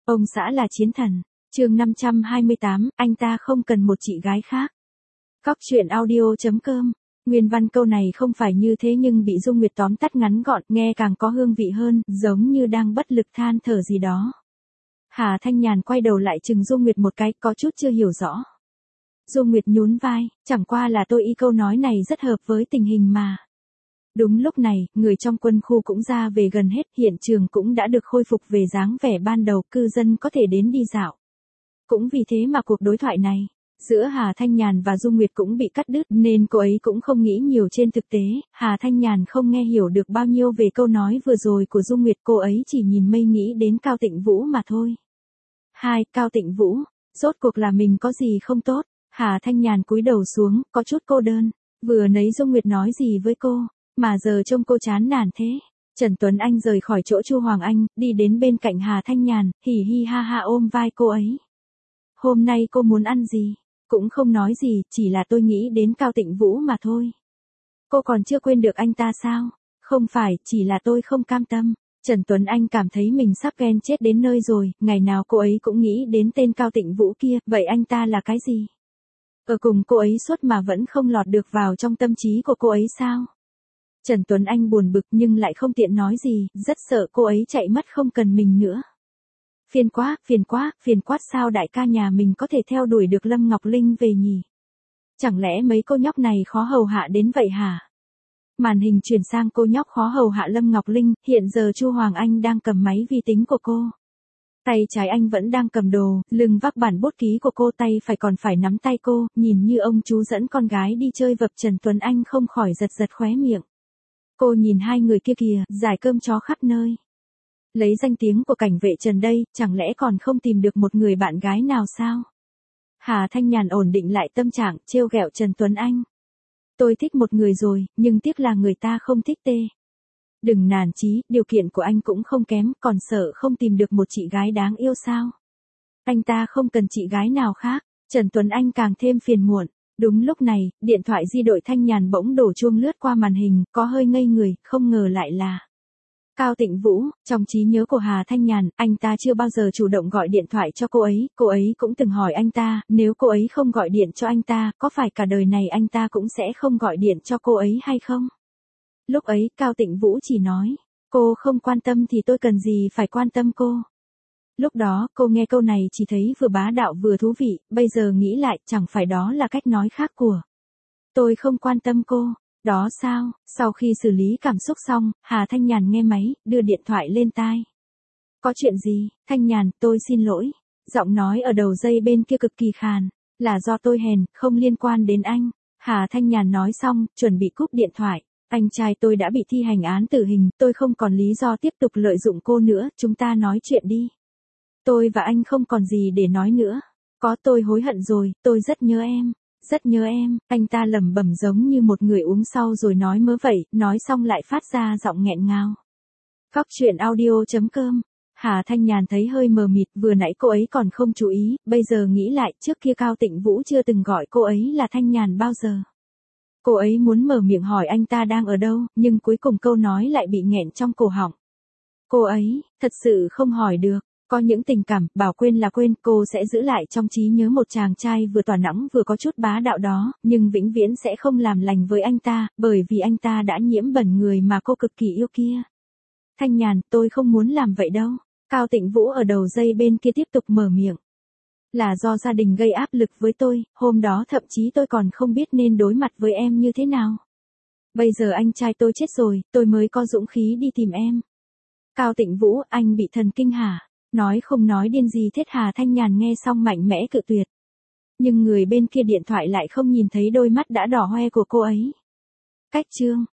Ông xã là chiến thần. Chương 528, anh ta không cần một chị gái khác. Cóc truyện audio.com. Nguyên văn câu này không phải như thế nhưng bị Dung Nguyệt tóm tắt ngắn gọn, nghe càng có hương vị hơn, giống như đang bất lực than thở gì đó. Hà Thanh Nhàn quay đầu lại chừng Dung Nguyệt một cái, có chút chưa hiểu rõ. Dung Nguyệt nhún vai, chẳng qua là tôi ý câu nói này rất hợp với tình hình mà. Đúng lúc này, người trong quân khu cũng ra về gần hết, hiện trường cũng đã được khôi phục về dáng vẻ ban đầu, cư dân có thể đến đi dạo. Cũng vì thế mà cuộc đối thoại này, giữa Hà Thanh Nhàn và Dung Nguyệt cũng bị cắt đứt, nên cô ấy cũng không nghĩ nhiều trên thực tế, Hà Thanh Nhàn không nghe hiểu được bao nhiêu về câu nói vừa rồi của Dung Nguyệt, cô ấy chỉ nhìn mây nghĩ đến Cao Tịnh Vũ mà thôi. Cao Tịnh Vũ, rốt cuộc là mình có gì không tốt? Hà Thanh Nhàn cúi đầu xuống, có chút cô đơn, vừa nãy Dung Nguyệt nói gì với cô, mà giờ trông cô chán nản thế. Trần Tuấn Anh rời khỏi chỗ Chu Hoàng Anh, đi đến bên cạnh Hà Thanh Nhàn, hì hì ha ha ôm vai cô ấy. Hôm nay cô muốn ăn gì? Cũng không nói gì, chỉ là tôi nghĩ đến Cao Tịnh Vũ mà thôi. Cô còn chưa quên được anh ta sao? Không phải, chỉ là tôi không cam tâm. Trần Tuấn Anh cảm thấy mình sắp ghen chết đến nơi rồi, ngày nào cô ấy cũng nghĩ đến tên Cao Tịnh Vũ kia, vậy anh ta là cái gì? Ở cùng cô ấy suốt mà vẫn không lọt được vào trong tâm trí của cô ấy sao? Trần Tuấn Anh buồn bực nhưng lại không tiện nói gì, rất sợ cô ấy chạy mất không cần mình nữa. Phiền quá sao đại ca nhà mình có thể theo đuổi được Lâm Ngọc Linh về nhỉ? Chẳng lẽ mấy cô nhóc này khó hầu hạ đến vậy hả? Màn hình chuyển sang cô nhóc khó hầu hạ Lâm Ngọc Linh, hiện giờ Chu Hoàng Anh đang cầm máy vi tính của cô. Tay trái anh vẫn đang cầm đồ, lưng vác bản bút ký của cô, tay phải còn phải nắm tay cô, nhìn như ông chú dẫn con gái đi chơi vập. Trần Tuấn Anh không khỏi giật khóe miệng. Cô nhìn hai người kia kìa, giải cơm chó khắp nơi. Lấy danh tiếng của cảnh vệ Trần đây, chẳng lẽ còn không tìm được một người bạn gái nào sao? Hà Thanh Nhàn ổn định lại tâm trạng, trêu ghẹo Trần Tuấn Anh. Tôi thích một người rồi, nhưng tiếc là người ta không thích tê. Đừng nản chí, điều kiện của anh cũng không kém, còn sợ không tìm được một chị gái đáng yêu sao? Anh ta không cần chị gái nào khác. Trần Tuấn Anh càng thêm phiền muộn. Đúng lúc này, điện thoại di động Thanh Nhàn bỗng đổ chuông lướt qua màn hình, có hơi ngây người, không ngờ lại là Cao Tịnh Vũ. Trong trí nhớ của Hà Thanh Nhàn, anh ta chưa bao giờ chủ động gọi điện thoại cho cô ấy cũng từng hỏi anh ta, nếu cô ấy không gọi điện cho anh ta, có phải cả đời này anh ta cũng sẽ không gọi điện cho cô ấy hay không? Lúc ấy, Cao Tịnh Vũ chỉ nói, cô không quan tâm thì tôi cần gì phải quan tâm cô. Lúc đó, cô nghe câu này chỉ thấy vừa bá đạo vừa thú vị, bây giờ nghĩ lại, chẳng phải đó là cách nói khác của tôi không quan tâm cô. Đó sao? Sau khi xử lý cảm xúc xong, Hà Thanh Nhàn nghe máy, đưa điện thoại lên tai. Có chuyện gì? Thanh Nhàn, tôi xin lỗi. Giọng nói ở đầu dây bên kia cực kỳ khàn. Là do tôi hèn, không liên quan đến anh. Hà Thanh Nhàn nói xong, chuẩn bị cúp điện thoại. Anh trai tôi đã bị thi hành án tử hình, tôi không còn lý do tiếp tục lợi dụng cô nữa, chúng ta nói chuyện đi. Tôi và anh không còn gì để nói nữa. Có, tôi hối hận rồi, tôi rất nhớ em. Rất nhớ em, anh ta lẩm bẩm giống như một người uống sau rồi nói mớ vậy, nói xong lại phát ra giọng nghẹn ngào. Cóc truyện audio.com. Hà Thanh Nhàn thấy hơi mờ mịt, vừa nãy cô ấy còn không chú ý, bây giờ nghĩ lại, trước kia Cao Tịnh Vũ chưa từng gọi cô ấy là Thanh Nhàn bao giờ. Cô ấy muốn mở miệng hỏi anh ta đang ở đâu, nhưng cuối cùng câu nói lại bị nghẹn trong cổ họng. Cô ấy, thật sự không hỏi được. Có những tình cảm, bảo quên là quên, cô sẽ giữ lại trong trí nhớ một chàng trai vừa tỏa nắng vừa có chút bá đạo đó, nhưng vĩnh viễn sẽ không làm lành với anh ta, bởi vì anh ta đã nhiễm bẩn người mà cô cực kỳ yêu kia. Thanh Nhàn, tôi không muốn làm vậy đâu. Cao Tịnh Vũ ở đầu dây bên kia tiếp tục mở miệng. Là do gia đình gây áp lực với tôi, hôm đó thậm chí tôi còn không biết nên đối mặt với em như thế nào. Bây giờ anh trai tôi chết rồi, tôi mới có dũng khí đi tìm em. Cao Tịnh Vũ, anh bị thần kinh hả? Nói không nói điên gì thế? Hà Thanh Nhàn nghe xong mạnh mẽ cự tuyệt. Nhưng người bên kia điện thoại lại không nhìn thấy đôi mắt đã đỏ hoe của cô ấy. Cách chương.